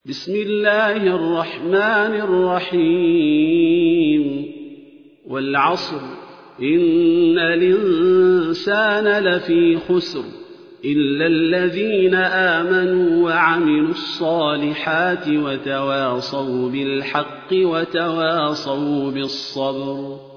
بسم الله الرحمن الرحيم والعصر إن الإنسان لفي خسر إلا الذين آمنوا وعملوا الصالحات وتواصوا بالحق وتواصوا بالصبر.